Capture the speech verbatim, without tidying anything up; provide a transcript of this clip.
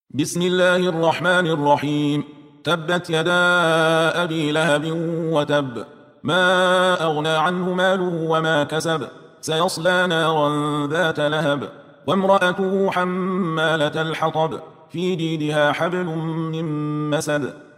بسم الله الرحمن الرحيم. تبت يدا أبي لهب وتب، ما أغنى عنه ماله وما كسب، سيصلى نارا ذات لهب، وامرأته حمالة الحطب، في جيدها حبل من مسد.